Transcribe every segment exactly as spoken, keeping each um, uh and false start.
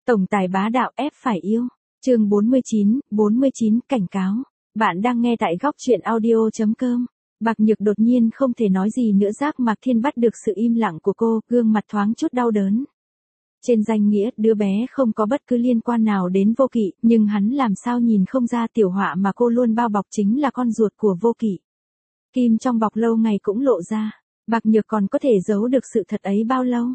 Tổng tài bá đạo ép phải yêu. Chương bốn mươi chín, bốn mươi chín cảnh cáo. Bạn đang nghe tại góc truyện audio chấm com. Bạc Nhược đột nhiên không thể nói gì nữa, Giác Mạc Thiên bắt được sự im lặng của cô, gương mặt thoáng chút đau đớn. Trên danh nghĩa, đứa bé không có bất cứ liên quan nào đến Vô Kỵ, nhưng hắn làm sao nhìn không ra tiểu họa mà cô luôn bao bọc chính là con ruột của Vô Kỵ. Kim trong bọc lâu ngày cũng lộ ra, Bạc Nhược còn có thể giấu được sự thật ấy bao lâu?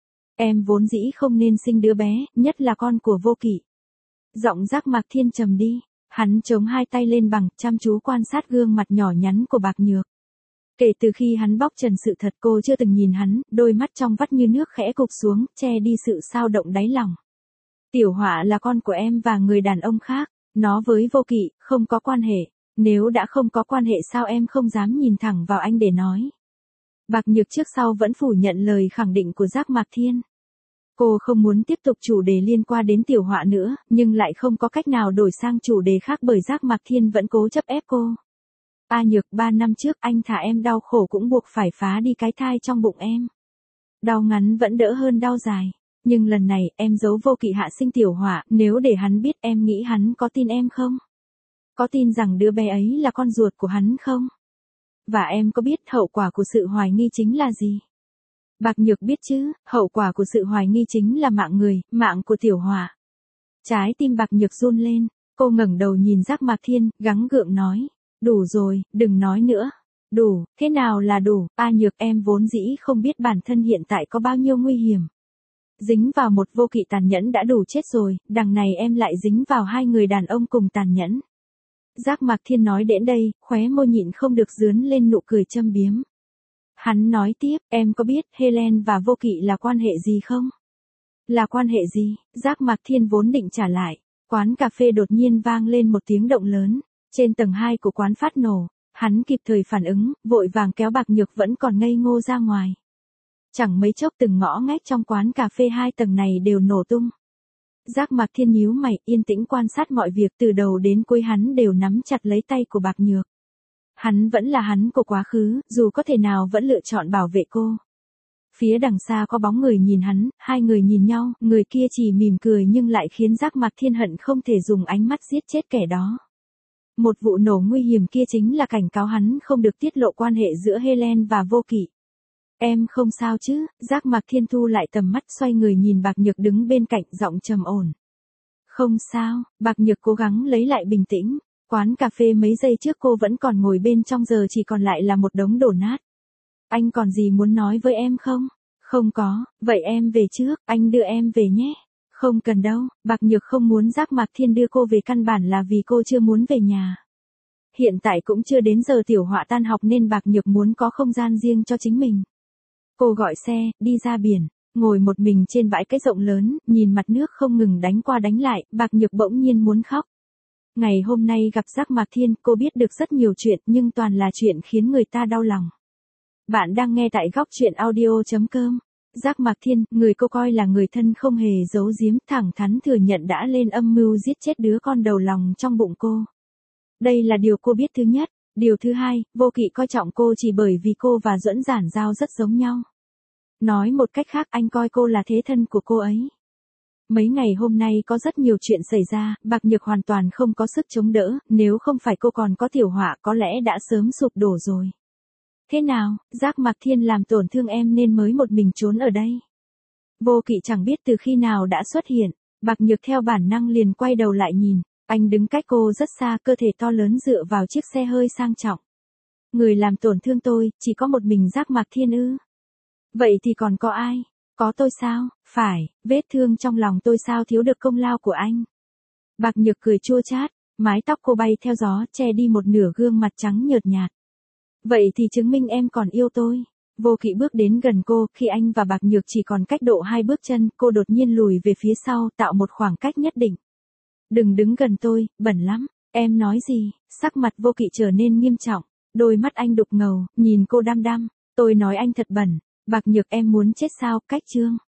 Em vốn dĩ không nên sinh đứa bé, nhất là con của Vô Kỵ. Giọng Giác Mạc Thiên trầm đi, hắn chống hai tay lên bằng, chăm chú quan sát gương mặt nhỏ nhắn của Bạc Nhược. Kể từ khi hắn bóc trần sự thật, cô chưa từng nhìn hắn, đôi mắt trong vắt như nước khẽ cụp xuống, che đi sự xao động đáy lòng. Tiểu họa là con của em và người đàn ông khác, nó với Vô Kỵ, không có quan hệ. Nếu đã không có quan hệ sao em không dám nhìn thẳng vào anh để nói? Bạc Nhược trước sau vẫn phủ nhận lời khẳng định của Giác Mạc Thiên. Cô không muốn tiếp tục chủ đề liên quan đến tiểu họa nữa, nhưng lại không có cách nào đổi sang chủ đề khác bởi Giác Mạc Thiên vẫn cố chấp ép cô. A Nhược, ba năm trước anh thả em đau khổ cũng buộc phải phá đi cái thai trong bụng em. Đau ngắn vẫn đỡ hơn đau dài. Nhưng lần này em giấu Vô Kỵ hạ sinh tiểu họa, nếu để hắn biết em nghĩ hắn có tin em không? Có tin rằng đứa bé ấy là con ruột của hắn không? Và em có biết hậu quả của sự hoài nghi chính là gì? Bạc Nhược biết chứ, hậu quả của sự hoài nghi chính là mạng người, mạng của tiểu họa. Trái tim Bạc Nhược run lên, cô ngẩng đầu nhìn Giác Mạc Thiên, gắng gượng nói, đủ rồi, đừng nói nữa. Đủ, thế nào là đủ? A Nhược, em vốn dĩ không biết bản thân hiện tại có bao nhiêu nguy hiểm. Dính vào một Vô Kỵ tàn nhẫn đã đủ chết rồi, đằng này em lại dính vào hai người đàn ông cùng tàn nhẫn. Giác Mạc Thiên nói đến đây, khóe môi nhịn không được dướn lên nụ cười châm biếm. Hắn nói tiếp, em có biết Helen và Vô Kỵ là quan hệ gì không? Là quan hệ gì? Giác Mạc Thiên vốn định trả lại. Quán cà phê đột nhiên vang lên một tiếng động lớn. Trên tầng hai của quán phát nổ. Hắn kịp thời phản ứng, vội vàng kéo Bạc Nhược vẫn còn ngây ngô ra ngoài. Chẳng mấy chốc từng ngõ ngách trong quán cà phê hai tầng này đều nổ tung. Giác Mạc Thiên nhíu mày, yên tĩnh quan sát mọi việc, từ đầu đến cuối hắn đều nắm chặt lấy tay của Bạc Nhược. Hắn vẫn là hắn của quá khứ, dù có thể nào vẫn lựa chọn bảo vệ cô. Phía đằng xa có bóng người nhìn hắn, hai người nhìn nhau, người kia chỉ mỉm cười nhưng lại khiến Giác Mạc Thiên hận không thể dùng ánh mắt giết chết kẻ đó. Một vụ nổ nguy hiểm kia chính là cảnh cáo hắn không được tiết lộ quan hệ giữa Helen và Vô Kỵ. Em không sao chứ? Giác Mạc Thiên thu lại tầm mắt, xoay người nhìn Bạc Nhược đứng bên cạnh, giọng trầm ổn. Không sao, Bạc Nhược cố gắng lấy lại bình tĩnh. Quán cà phê mấy giây trước cô vẫn còn ngồi bên trong, giờ chỉ còn lại là một đống đổ nát. Anh còn gì muốn nói với em không? Không có, vậy em về trước, anh đưa em về nhé. Không cần đâu, Bạc Nhược không muốn Giác Mạc Thiên đưa cô về, căn bản là vì cô chưa muốn về nhà. Hiện tại cũng chưa đến giờ tiểu họa tan học nên Bạc Nhược muốn có không gian riêng cho chính mình. Cô gọi xe, đi ra biển, ngồi một mình trên bãi cát rộng lớn, nhìn mặt nước không ngừng đánh qua đánh lại, Bạc Nhược bỗng nhiên muốn khóc. Ngày hôm nay gặp Giác Mạc Thiên, cô biết được rất nhiều chuyện nhưng toàn là chuyện khiến người ta đau lòng. Bạn đang nghe tại góc truyện audio chấm com. Giác Mạc Thiên, người cô coi là người thân không hề giấu giếm, thẳng thắn thừa nhận đã lên âm mưu giết chết đứa con đầu lòng trong bụng cô. Đây là điều cô biết thứ nhất. Điều thứ hai, Vô Kỵ coi trọng cô chỉ bởi vì cô và Duẫn Giản Giao rất giống nhau. Nói một cách khác, anh coi cô là thế thân của cô ấy. Mấy ngày hôm nay có rất nhiều chuyện xảy ra, Bạc Nhược hoàn toàn không có sức chống đỡ, nếu không phải cô còn có tiểu họa có lẽ đã sớm sụp đổ rồi. Thế nào, Giác Mạc Thiên làm tổn thương em nên mới một mình trốn ở đây. Vô Kỵ chẳng biết từ khi nào đã xuất hiện, Bạc Nhược theo bản năng liền quay đầu lại nhìn, anh đứng cách cô rất xa, cơ thể to lớn dựa vào chiếc xe hơi sang trọng. Người làm tổn thương tôi, chỉ có một mình Giác Mạc Thiên ư? Vậy thì còn có ai? Có tôi sao? Phải, vết thương trong lòng tôi sao thiếu được công lao của anh? Bạc Nhược cười chua chát, mái tóc cô bay theo gió, che đi một nửa gương mặt trắng nhợt nhạt. Vậy thì chứng minh em còn yêu tôi. Vô Kỵ bước đến gần cô, khi anh và Bạc Nhược chỉ còn cách độ hai bước chân, cô đột nhiên lùi về phía sau, tạo một khoảng cách nhất định. Đừng đứng gần tôi, bẩn lắm. Em nói gì? Sắc mặt Vô Kỵ trở nên nghiêm trọng, đôi mắt anh đục ngầu, nhìn cô đăm đăm. Tôi nói anh thật bẩn. Bạc Nhược, em muốn chết sao? Cách chương.